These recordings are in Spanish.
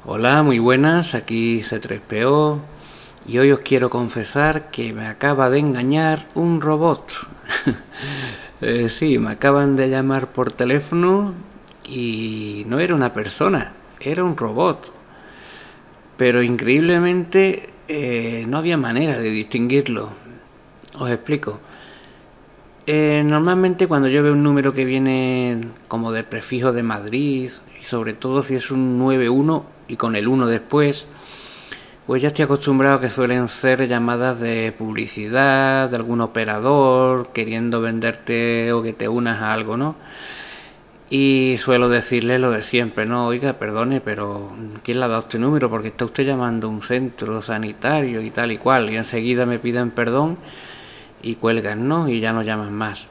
Hola, muy buenas, aquí C3PO y hoy os quiero confesar que me acaba de engañar un robot. Sí, me acaban de llamar por teléfono y no era una persona, era un robot. Pero increíblemente no había manera de distinguirlo. Os explico. Normalmente cuando yo veo un número que viene como de prefijo de Madrid, y sobre todo si es un 91 y con el 1 después, pues ya estoy acostumbrado a que suelen ser llamadas de publicidad, de algún operador queriendo venderte o que te unas a algo, ¿no? Y suelo decirle lo de siempre, ¿no? Oiga, perdone, pero ¿quién le ha dado este número? Porque está usted llamando a un centro sanitario y tal y cual. Y enseguida me piden perdón y cuelgan, ¿no? Y ya no llaman más.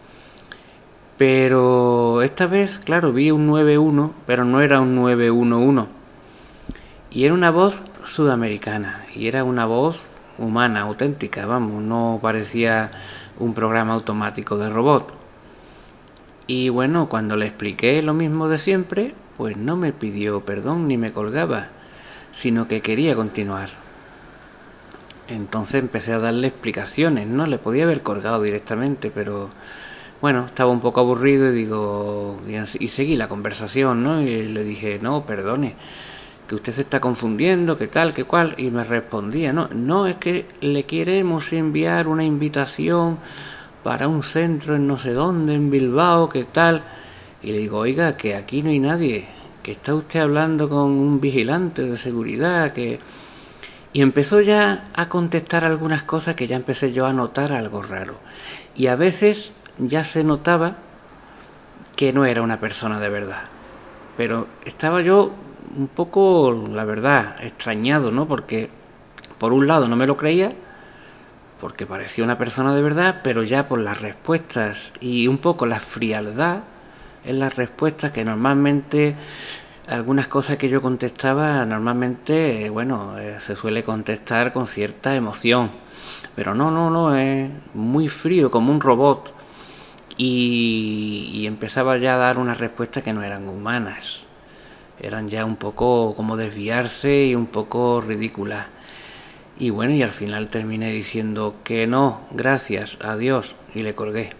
Pero esta vez, claro, vi un 91, pero no era un 911. Y era una voz sudamericana, y era una voz humana, auténtica, vamos, no parecía un programa automático de robot. Y bueno, cuando le expliqué lo mismo de siempre, pues no me pidió perdón ni me colgaba, sino que quería continuar. Entonces empecé a darle explicaciones, ¿no? Le podía haber colgado directamente, pero bueno, estaba un poco aburrido y digo, y seguí la conversación, ¿no? Y le dije, no, perdone, que usted se está confundiendo, que tal, que cual, y me respondía, no, no, es que le queremos enviar una invitación para un centro en no sé dónde, en Bilbao, que tal, y le digo, oiga, que aquí no hay nadie, que está usted hablando con un vigilante de seguridad, que... Y empezó ya a contestar algunas cosas que ya empecé yo a notar algo raro. Y a veces ya se notaba que no era una persona de verdad. Pero estaba yo un poco, la verdad, extrañado, ¿no? Porque por un lado no me lo creía, porque parecía una persona de verdad, pero ya por las respuestas y un poco la frialdad en las respuestas, que normalmente algunas cosas que yo contestaba, normalmente, bueno, se suele contestar con cierta emoción. Pero no, es muy frío, como un robot. Y empezaba ya a dar unas respuestas que no eran humanas. Eran ya un poco como desviarse y un poco ridículas. Y bueno, y al final terminé diciendo que no, gracias, adiós, y le colgué.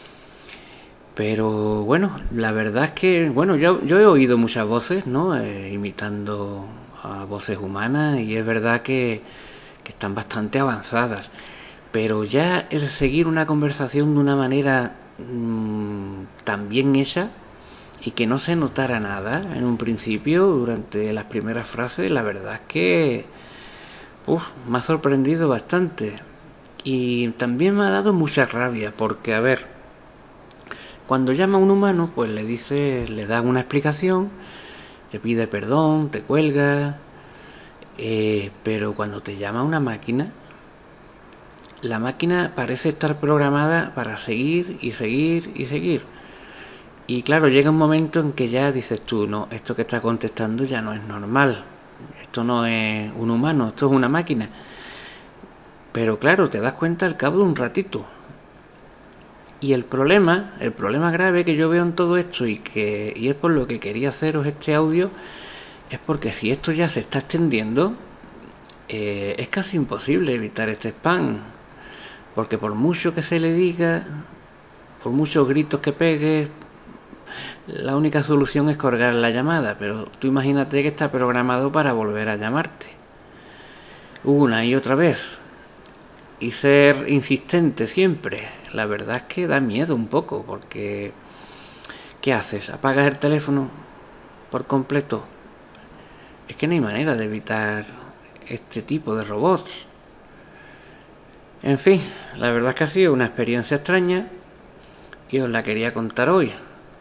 Pero bueno, la verdad es que, bueno, yo he oído muchas voces, ¿no? Imitando a voces humanas y es verdad que están bastante avanzadas. Pero ya el seguir una conversación de una manera tan bien hecha y que no se notara nada en un principio, durante las primeras frases, la verdad es que me ha sorprendido bastante. Y también me ha dado mucha rabia, porque a ver, cuando llama a un humano, pues le dice, le da una explicación, te pide perdón, te cuelga, pero cuando te llama una máquina, la máquina parece estar programada para seguir y seguir y seguir. Y claro, llega un momento en que ya dices tú, no, esto que está contestando ya no es normal. Esto no es un humano, esto es una máquina. Pero claro, te das cuenta al cabo de un ratito. Y el problema grave que yo veo en todo esto y es por lo que quería haceros este audio, es porque si esto ya se está extendiendo, es casi imposible evitar este spam. Porque por mucho que se le diga, por muchos gritos que pegue, la única solución es colgar la llamada. Pero tú imagínate que está programado para volver a llamarte una y otra vez y ser insistente siempre. La verdad es que da miedo un poco, porque ¿qué haces? ¿Apagas el teléfono por completo? Es que no hay manera de evitar este tipo de robots. En fin, la verdad es que ha sido una experiencia extraña y os la quería contar hoy.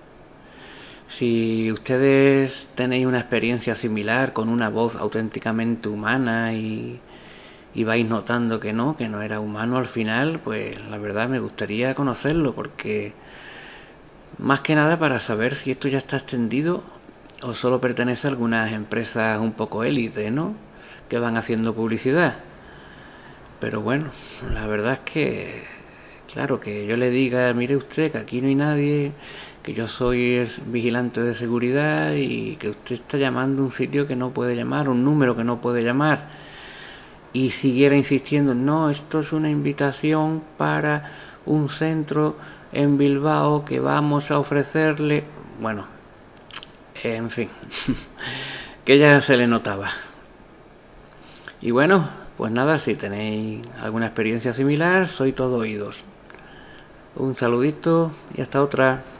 Si ustedes tenéis una experiencia similar con una voz auténticamente humana y vais notando que no era humano al final, pues la verdad me gustaría conocerlo, porque más que nada para saber si esto ya está extendido o solo pertenece a algunas empresas un poco élite, ¿no? Que van haciendo publicidad. Pero bueno, la verdad es que, claro, que yo le diga, mire usted, que aquí no hay nadie, que yo soy el vigilante de seguridad y que usted está llamando a un sitio que no puede llamar, un número que no puede llamar. Y siguiera insistiendo, no, esto es una invitación para un centro en Bilbao que vamos a ofrecerle. Bueno, en fin, que ya se le notaba. Y bueno, pues nada, si tenéis alguna experiencia similar, soy todo oídos. Un saludito y hasta otra.